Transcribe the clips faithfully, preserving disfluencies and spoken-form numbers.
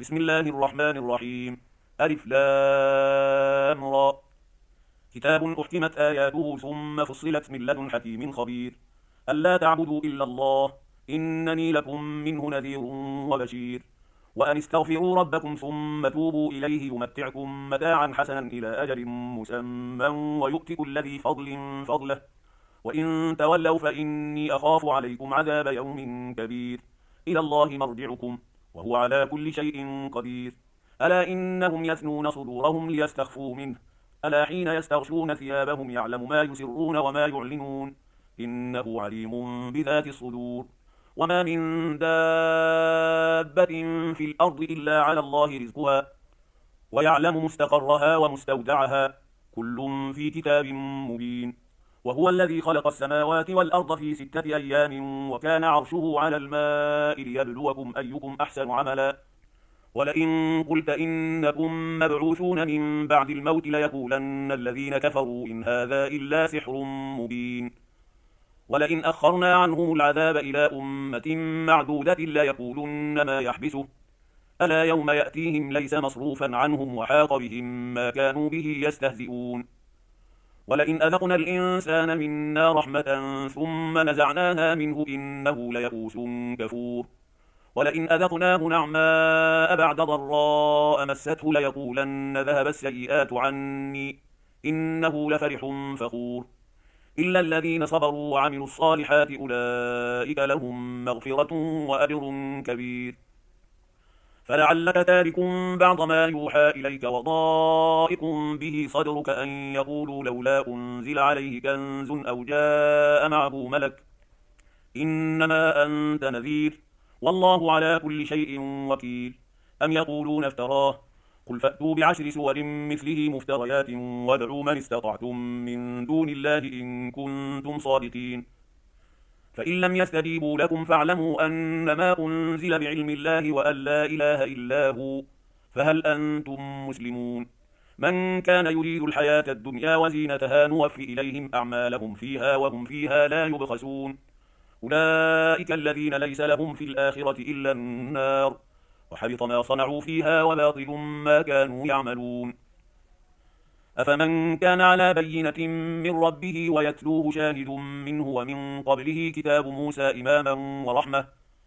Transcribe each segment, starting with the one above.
بسم الله الرحمن الرحيم. ألف لام را. كتاب أحكمت آياته ثم فصلت من لدن حكيم خبير. ألا تعبدوا إلا الله إنني لكم منه نذير وبشير. وأن استغفروا ربكم ثم توبوا إليه يمتعكم متاعا حسنا إلى أجل مسمى ويؤت كل ذي فضل فضله. وإن تولوا فإني أخاف عليكم عذاب يوم كبير. إلى الله مرجعكم وهو على كل شيء قدير. ألا إنهم يثنون صدورهم ليستخفوا منه. ألا حين يستغشون ثيابهم يعلم ما يسرون وما يعلنون إنه عليم بذات الصدور. وما من دابة في الأرض إلا على الله رزقها ويعلم مستقرها ومستودعها كل في كتاب مبين. وهو الذي خلق السماوات والأرض في ستة أيام وكان عرشه على الماء ليبلوكم أيكم أحسن عملا. ولئن قلت إنكم مبعوثون من بعد الموت ليقولن الذين كفروا إن هذا إلا سحر مبين. ولئن أخرنا عنهم العذاب إلى أمة معدودة ليقولن ما يحبسه. ألا يوم يأتيهم ليس مصروفا عنهم وحاق بهم ما كانوا به يستهزئون. ولئن أذقنا الإنسان منا رحمة ثم نزعناها منه إنه ليئوس كفور. ولئن أذقناه نعماء بعد ضراء مسته ليقولن ذهب السيئات عني إنه لفرح فخور. إلا الذين صبروا وعملوا الصالحات أولئك لهم مغفرة وأجر كبير. فلعلك تارك بعض ما يوحى إليك وضائق به صدرك أن يقولوا لولا أنزل عليه كنز أو جاء معه ملك إنما أنت نذير والله على كل شيء وكيل. أم يقولون افتراه قل فأتوا بعشر سور مثله مفتريات وادعوا من استطعتم من دون الله إن كنتم صادقين. فإن لم يستجيبوا لكم فاعلموا أنما أنزل بعلم الله وأن لا إله إلا هو فهل أنتم مسلمون. من كان يريد الحياة الدنيا وزينتها نوفي إليهم أعمالهم فيها وهم فيها لا يبخسون. أولئك الذين ليس لهم في الآخرة إلا النار وحبط ما صنعوا فيها وباطل ما كانوا يعملون. أفمن كان على بينة من ربه ويتلوه شاهد منه ومن قبله كتاب موسى إماما ورحمة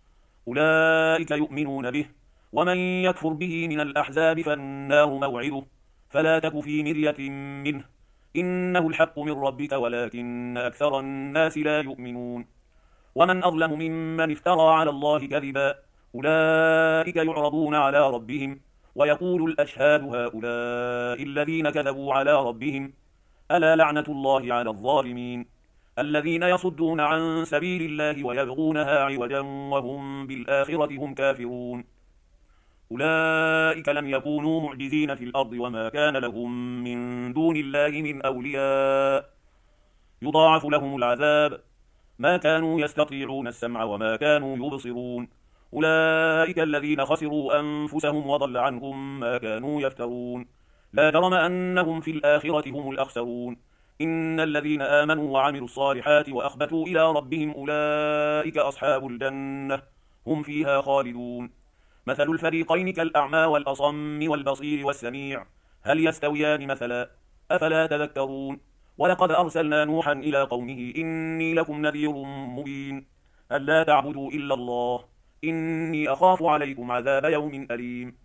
أولئك يؤمنون به. ومن يكفر به من الأحزاب فالنار موعده فلا تك في مرية منه إنه الحق من ربك ولكن أكثر الناس لا يؤمنون. ومن أظلم ممن افترى على الله كذبا أولئك يعرضون على ربهم ويقول الأشهاد هؤلاء الذين كذبوا على ربهم ألا لعنة الله على الظالمين الذين يصدون عن سبيل الله ويبغونها عوجا وهم بالآخرة هم كافرون. أولئك لم يكونوا معجزين في الأرض وما كان لهم من دون الله من أولياء يضاعف لهم العذاب ما كانوا يستطيعون السمع وما كانوا يبصرون. أولئك الذين خسروا أنفسهم وضل عنهم ما كانوا يفترون. لا جرم أنهم في الآخرة هم الأخسرون. إن الذين آمنوا وعملوا الصالحات وأخبتوا إلى ربهم أولئك أصحاب الجنة هم فيها خالدون. مثل الفريقين كالأعمى والأصم والبصير والسميع هل يستويان مثلا أفلا تذكرون. ولقد أرسلنا نوحا إلى قومه إني لكم نذير مبين. ألا تعبدوا إلا الله إني أخاف عليكم عذاب يوم أليم.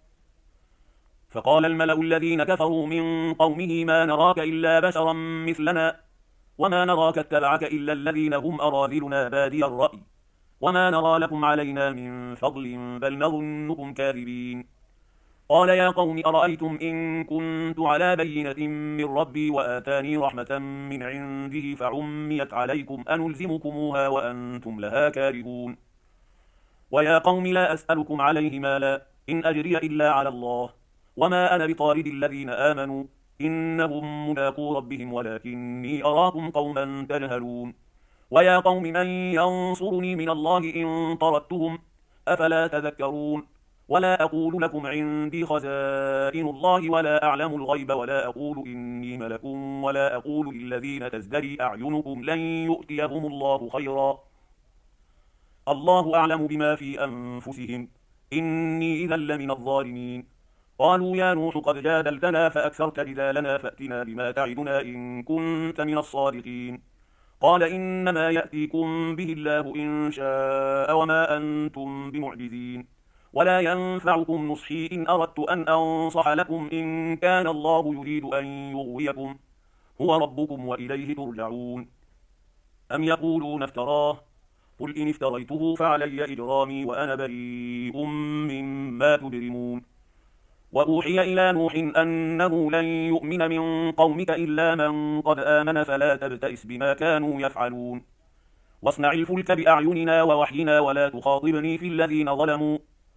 فقال الملأ الذين كفروا من قومه ما نراك إلا بشرا مثلنا وما نراك اتبعك إلا الذين هم أراذلنا بادي الرأي وما نرى لكم علينا من فضل بل نظنكم كاذبين. قال يا قوم أرأيتم إن كنت على بينة من ربي وآتاني رحمة من عنده فعميت عليكم أنلزمكموها وأنتم لها كارهون. ويا قوم لا أسألكم عليه مالا إن أجري إلا على الله وما أنا بطارد الذين آمنوا إنهم ملاقو ربهم ولكني أراكم قوما تجهلون. ويا قوم من ينصرني من الله إن طردتهم أفلا تذكرون. ولا أقول لكم عندي خزائن الله ولا أعلم الغيب ولا أقول إني ملك ولا أقول للذين تزدري أعينكم لن يؤتيهم الله خيرا الله أعلم بما في أنفسهم إني إذا لمن الظالمين. قالوا يا نوح قد جادلتنا فأكثرت جدالنا فأتنا بما تعدنا إن كنت من الصادقين. قال إنما يأتيكم به الله إن شاء وما أنتم بمعجزين، ولا ينفعكم نصحي إن أردت أن أنصح لكم إن كان الله يريد أن يغويكم هو ربكم وإليه ترجعون. أم يقولون افتراه قل إن افتريته فعلي إجرامي وأنا بريء مما تجرمون. وأوحي إلى نوح أنه لن يؤمن من قومك إلا من قد آمن فلا تبتئس بما كانوا يفعلون. واصنع الفلك بأعيننا ووحينا ولا تخاطبني في الذين ظلموا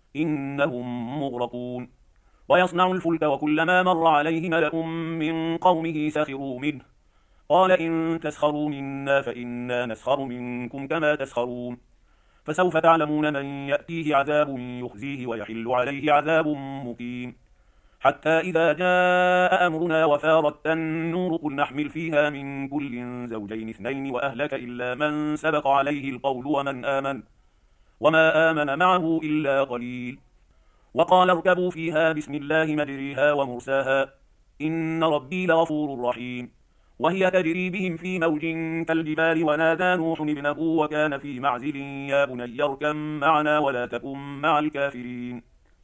إنهم مغرقون. ويصنع الفلك وكلما مر عليه ملأ من قومه سخروا منه قال إن تسخروا منا فإنا نسخر منكم كما تسخرون. فسوف تعلمون من يأتيه عذاب يخزيه ويحل عليه عذاب مقيم. حتى إذا جاء أمرنا وفارت النور قل نحمل فيها من كل زوجين اثنين وأهلك إلا من سبق عليه القول ومن آمن وما آمن معه إلا قليل. وقال اركبوا فيها بسم الله مجريها ومرساها إن ربي لغفور رحيم. وهي تجري بهم في موج كالجبال ونادى نوح ابنه وكان في معزل يا بني اركب معنا ولا تكن مع الكافرين.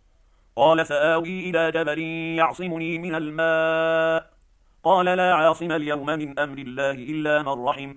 قال سآوي إلى جبل يعصمني من الماء قال لا عاصم اليوم من أمر الله إلا من رحم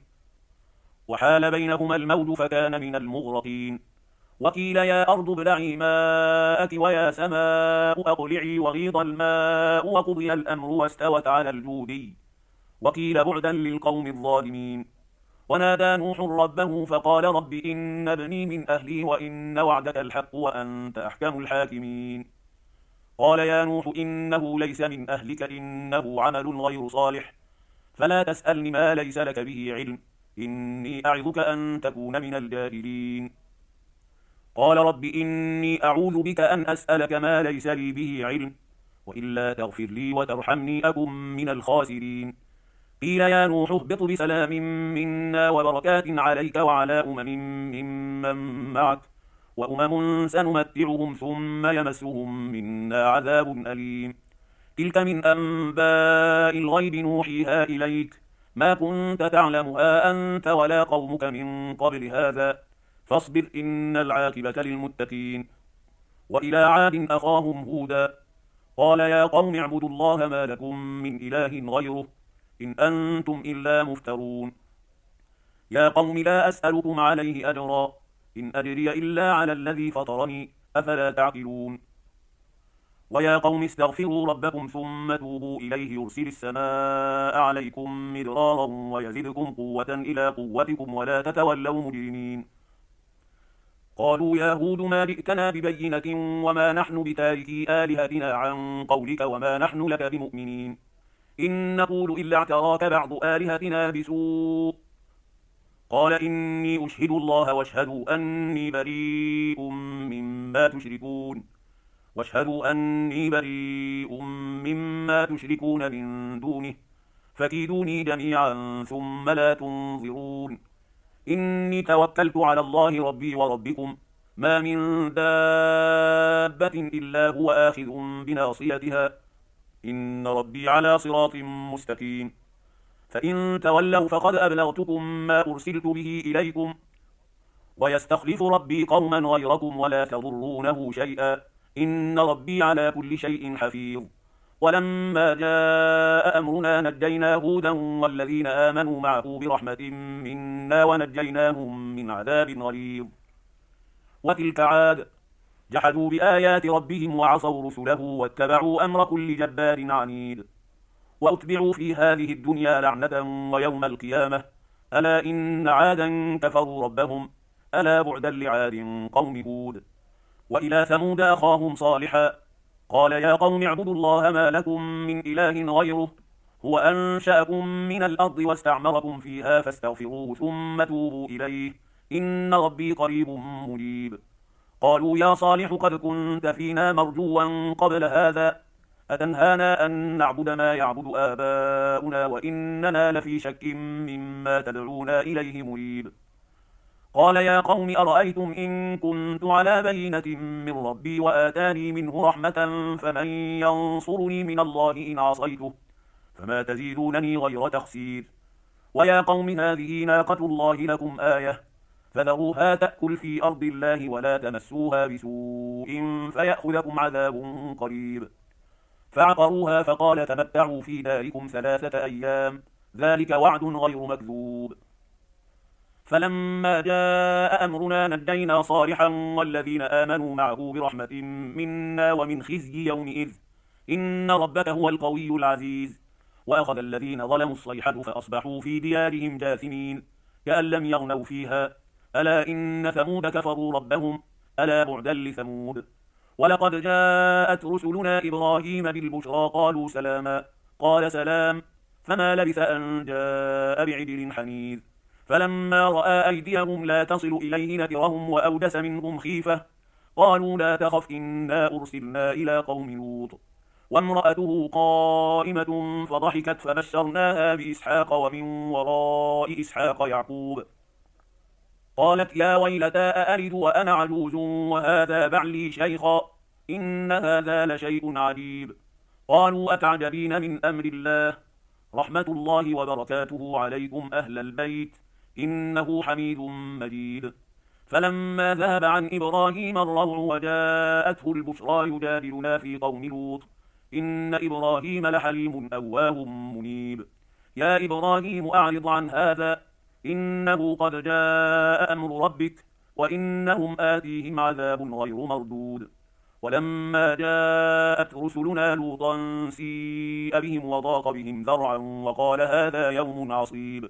وحال بينهما الموج فكان من المغرقين. وقيل يا أرض ابلعي ماءك ويا سماء أقلعي وغيض الماء وقضي الأمر واستوت على الجودي وقيل بعدا للقوم الظالمين. ونادى نوح ربه فقال رب إن ابني من أهلي وإن وعدك الحق وأنت أحكم الحاكمين. قال يا نوح إنه ليس من أهلك إنه عمل غير صالح فلا تسألني ما ليس لك به علم إني أعظك أن تكون من الجاهلين. قال رب إني أعوذ بك أن أسألك ما ليس لي به علم وإلا تغفر لي وترحمني أكن من الخاسرين. قيل يا نوح اهبط بسلام منا وبركات عليك وعلى أمم ممن معك وأمم سنمتعهم ثم يمسهم منا عذاب أليم. تلك من أنباء الغيب نوحيها إليك ما كنت تعلمها أنت ولا قومك من قبل هذا فاصبر إن العاقبة للمتقين. وإلى عاد أخاهم هودا قال يا قوم اعبدوا الله ما لكم من إله غيره إن أنتم إلا مفترون. يا قوم لا أسألكم عليه أجرا إن أجري إلا على الذي فطرني أفلا تعقلون. ويا قوم استغفروا ربكم ثم توبوا إليه يرسل السماء عليكم مدرارا ويزدكم قوة إلى قوتكم ولا تتولوا مجرمين. قالوا يا هود ما جئتنا ببينة وما نحن بتاركي آلهتنا عن قولك وما نحن لك بمؤمنين إن نقول إلا اعتراك بعض آلهتنا بسوء. قال إني أشهد الله واشهدوا أني بريء مما تشركون واشهدوا أني بريء مما تشركون من دونه فكيدوني جميعا ثم لا تنظرون. إني توكلت على الله ربي وربكم ما من دابة إلا هو آخذ بناصيتها إن ربي على صراط مستقيم. فإن تولوا فقد أبلغتكم ما أرسلت به إليكم ويستخلف ربي قوما غيركم ولا تضرونه شيئا إن ربي على كل شيء حفيظ. ولما جاء أمرنا نجينا هودا والذين آمنوا معه برحمة منا ونجيناهم من عذاب غليظ. وتلك عاد جحدوا بآيات ربهم وعصوا رسله واتبعوا أمر كل جبار عنيد وأتبعوا في هذه الدنيا لعنة ويوم القيامة ألا إن عادا كفروا ربهم ألا بعدا لعاد قوم هود. وإلى ثمود أخاهم صالحا قال يا قوم اعبدوا الله ما لكم من إله غيره هو أنشأكم من الأرض واستعمركم فيها فاستغفروه ثم توبوا إليه إن ربي قريب مجيب. قالوا يا صالح قد كنت فينا مرجوا قبل هذا أتنهانا أن نعبد ما يعبد آباؤنا وإننا لفي شك مما تدعونا إليه مريب. قال يا قوم أرأيتم إن كنت على بينة من ربي وآتاني منه رحمة فمن ينصرني من الله إن عصيته فما تزيدونني غير تخسير. ويا قوم هذه ناقة الله لكم آية فذروها تأكل في أرض الله ولا تمسوها بسوء فيأخذكم عذاب قريب. فعقروها فقال تمتعوا في داركم ثلاثة أيام ذلك وعد غير مكذوب. فلما جاء أمرنا نجينا صالحا والذين آمنوا معه برحمة منا ومن خزي يومئذ إن ربك هو القوي العزيز. وأخذ الذين ظلموا الصيحة فأصبحوا في ديارهم جاثمين كأن لم يغنوا فيها ألا إن ثمود كفروا ربهم ألا بعدا لثمود. ولقد جاءت رسلنا إبراهيم بالبشرى قالوا سلاما قال سلام فما لبث أن جاء بعجل حنيذ. فلما رأى أيديهم لا تصل إليه نكرهم وأودس منهم خيفة قالوا لا تخف إنا أرسلنا إلى قوم لوط وامرأته قائمة فضحكت فبشرناها بإسحاق ومن وراء إسحاق يعقوب قالت يا ويلتى أألد وأنا عجوز وهذا بعلي شيخا إن هذا لشيء عجيب. قالوا أتعجبين من أمر الله رحمة الله وبركاته عليكم أهل البيت إنه حميد مجيد. فلما ذهب عن إبراهيم الروع وجاءته البشرى يجادلنا في قوم لوط إن إبراهيم لحليم أواه منيب. يا إبراهيم أعرض عن هذا إنه قد جاء أمر ربك وإنهم آتيهم عذاب غير مردود. ولما جاءت رسلنا لوطا سيء بهم وضاق بهم ذرعا وقال هذا يوم عصيب.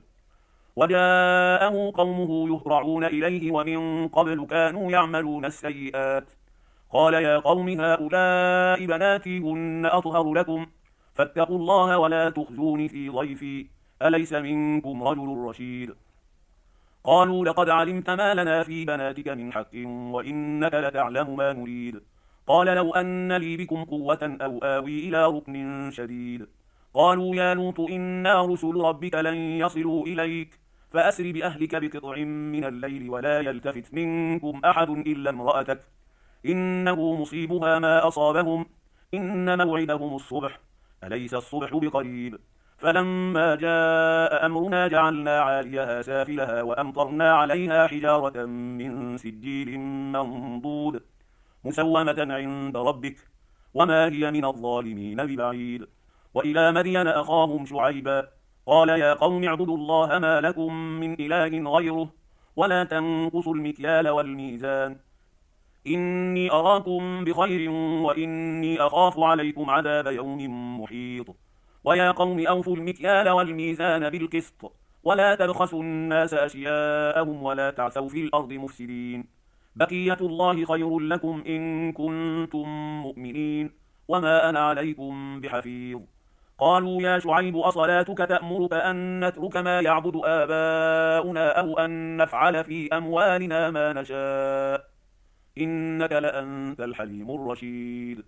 وجاءه قومه يهرعون إليه ومن قبل كانوا يعملون السيئات قال يا قوم هؤلاء بناتي هن أطهر لكم فاتقوا الله ولا تخزوني في ضيفي أليس منكم رجل رشيد. قالوا لقد علمت ما لنا في بناتك من حق وإنك لتعلم ما نريد. قال لو أن لي بكم قوة أو آوي إلى ركن شديد. قالوا يا لوط إنا رسل ربك لن يصلوا إليك فأسر بأهلك بقطع من الليل ولا يلتفت منكم أحد إلا امرأتك إنه مصيبها ما أصابهم إن موعدهم الصبح أليس الصبح بقريب. فلما جاء أمرنا جعلنا عاليها سافلها وأمطرنا عليها حجارة من سجيل منضود مسومة عند ربك وما هي من الظالمين ببعيد. وإلى مدين أخاهم شعيبا قال يا قوم اعبدوا الله ما لكم من إله غيره ولا تنقصوا المكيال والميزان إني أراكم بخير وإني أخاف عليكم عذاب يوم محيط. ويا قوم أوفوا المكيال والميزان بالقسط ولا تبخسوا الناس أشياءهم ولا تعثوا في الأرض مفسدين بقية الله خير لكم إن كنتم مؤمنين وما أنا عليكم بحفيظ. قالوا يا شعيب أصلاتك تأمرك أن نترك ما يعبد آباؤنا أو أن نفعل في أموالنا ما نشاء إنك لأنت الحليم الرشيد.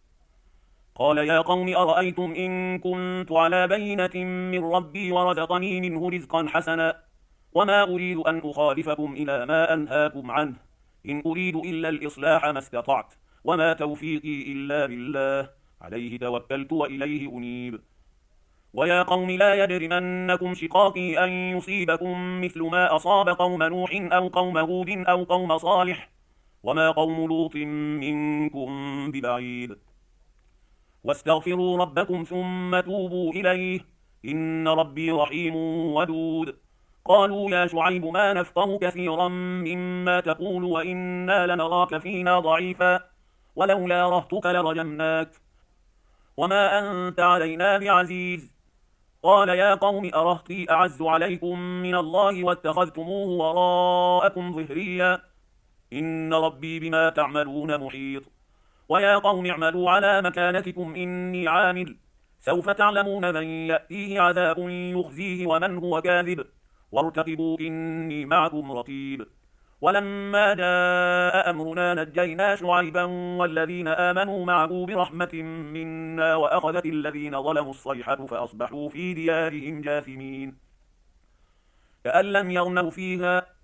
قال يا قوم أرأيتم إن كنت على بينة من ربي ورزقني منه رزقا حسنا وما أريد أن أخالفكم إلى ما أنهاكم عنه إن أريد إلا الإصلاح ما استطعت وما توفيقي إلا بالله عليه توكلت وإليه أنيب. ويا قوم لا يجرمنكم شقاقي أن يصيبكم مثل ما أصاب قوم نوح أو قوم هود أو قوم صالح وما قوم لوط منكم ببعيد. واستغفروا ربكم ثم توبوا إليه إن ربي رحيم ودود. قالوا يا شعيب ما نفقه كثيرا مما تقول وإنا لنراك فينا ضعيفا ولولا رهتك لرجمناك وما أنت علينا بعزيز. قال يا قوم أرهطي أعز عليكم من الله واتخذتموه وراءكم ظهريا إن ربي بما تعملون محيط. ويا قوم اعملوا على مكانتكم إني عامل سوف تعلمون من يأتيه عذاب يخزيه ومن هو كاذب وارتقبوا إني معكم رقيب. ولما جاء أمرنا نجينا شعيبا والذين آمنوا معه برحمة منا وأخذت الذين ظلموا الصيحة فأصبحوا في ديارهم جاثمين كأن لم يغنوا فيها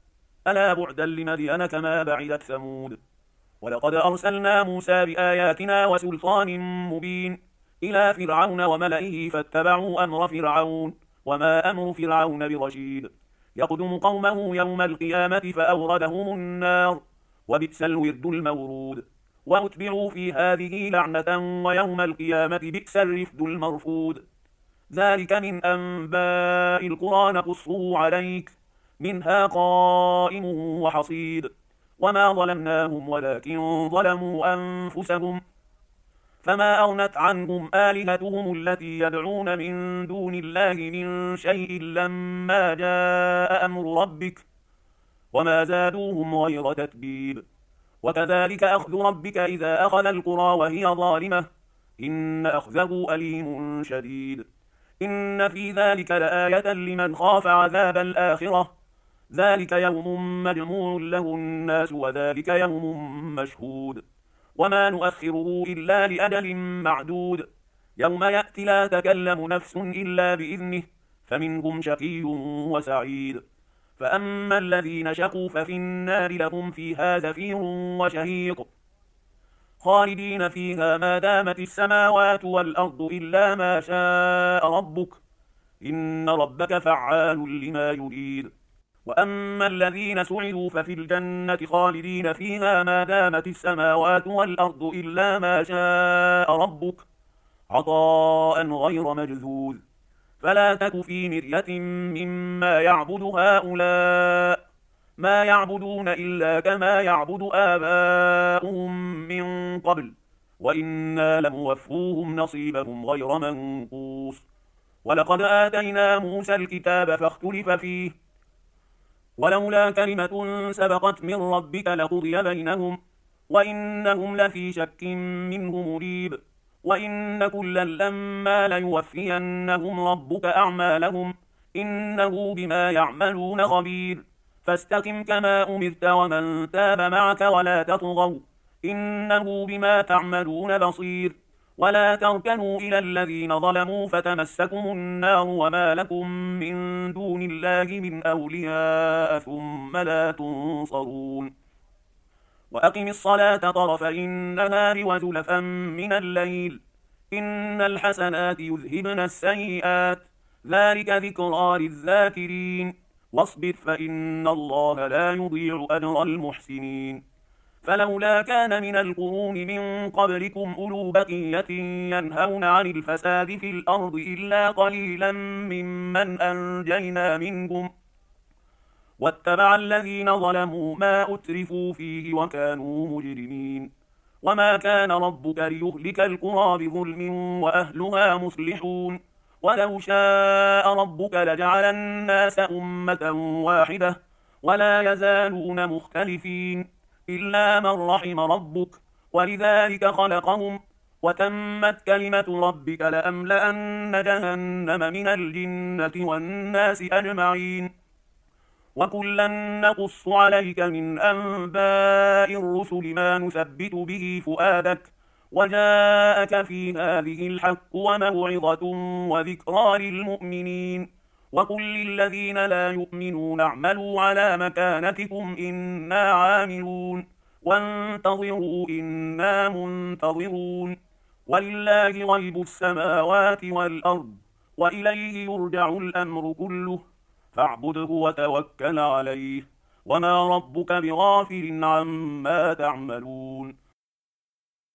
ألا بعدا لمدين كما بعدت ثمود. ولقد أرسلنا موسى بآياتنا وسلطان مبين إلى فرعون وملئه فاتبعوا أمر فرعون وما أمر فرعون برشيد. يقدم قومه يوم القيامة فأوردهم النار وبئس الورد المورود. وأتبعوا في هذه لعنة ويوم القيامة بئس الرفد المرفود. ذلك من أنباء القرى نقصه عليك منها قائم وحصيد. وما ظلمناهم ولكن ظلموا أنفسهم فما أغنت عنهم آلهتهم التي يدعون من دون الله من شيء لما جاء أمر ربك وما زادوهم غير تتبيب. وكذلك أخذ ربك إذا أخذ القرى وهي ظالمة إن أخذه أليم شديد. إن في ذلك لآية لمن خاف عذاب الآخرة ذلك يوم مجموع له الناس وذلك يوم مشهود. وما نؤخره إلا لأجل معدود يوم يأتي لا تكلم نفس إلا بإذنه فمنهم شقي وسعيد. فأما الذين شقوا ففي النار لهم فيها زفير وشهيق خالدين فيها ما دامت السماوات والأرض إلا ما شاء ربك إن ربك فعال لما يريد. وأما الذين سعدوا ففي الجنة خالدين فيها ما دامت السماوات والأرض إلا ما شاء ربك عطاء غير مجذوذ. فلا تك في مرية مما يعبد هؤلاء ما يعبدون إلا كما يعبد آباؤهم من قبل وإنا لموفوهم نصيبهم غير منقوص. ولقد آتينا موسى الكتاب فاختلف فيه ولولا كلمة سبقت من ربك لقضي بينهم وإنهم لفي شك منه مريب. وإن كلا لما ليوفينهم ربك أعمالهم إنه بما يعملون خبير. فاستقم كما أمرت ومن تاب معك ولا تطغوا إنه بما تعملون بصير. ولا تركنوا إلى الذين ظلموا فتمسكم النار وما لكم من دون الله من أولياء ثم لا تنصرون. وأقم الصلاة طرفي النهار وزلفا من الليل إن الحسنات يذهبن السيئات ذلك ذكرى للذاكرين. واصبر فإن الله لا يضيع أجر المحسنين. فلولا كان من القرون من قبلكم أولو بقية ينهون عن الفساد في الأرض إلا قليلا ممن أنجينا منهم واتبع الذين ظلموا ما أترفوا فيه وكانوا مجرمين. وما كان ربك ليهلك القرى بظلم وأهلها مصلحون. ولو شاء ربك لجعل الناس أمة واحدة ولا يزالون مختلفين إلا من رحم ربك ولذلك خلقهم وتمت كلمة ربك لأملأن جهنم من الجنة والناس أجمعين. وكلا نقص عليك من أنباء الرسل ما نثبت به فؤادك وجاءك في هذه الحق وموعظة وذكرى للمؤمنين. وقل للذين لا يؤمنون اعملوا على مكانتكم إنا عاملون وانتظروا إنا منتظرون. ولله غيب السماوات والأرض وإليه يرجع الأمر كله فاعبده وتوكل عليه وما ربك بغافل عما تعملون.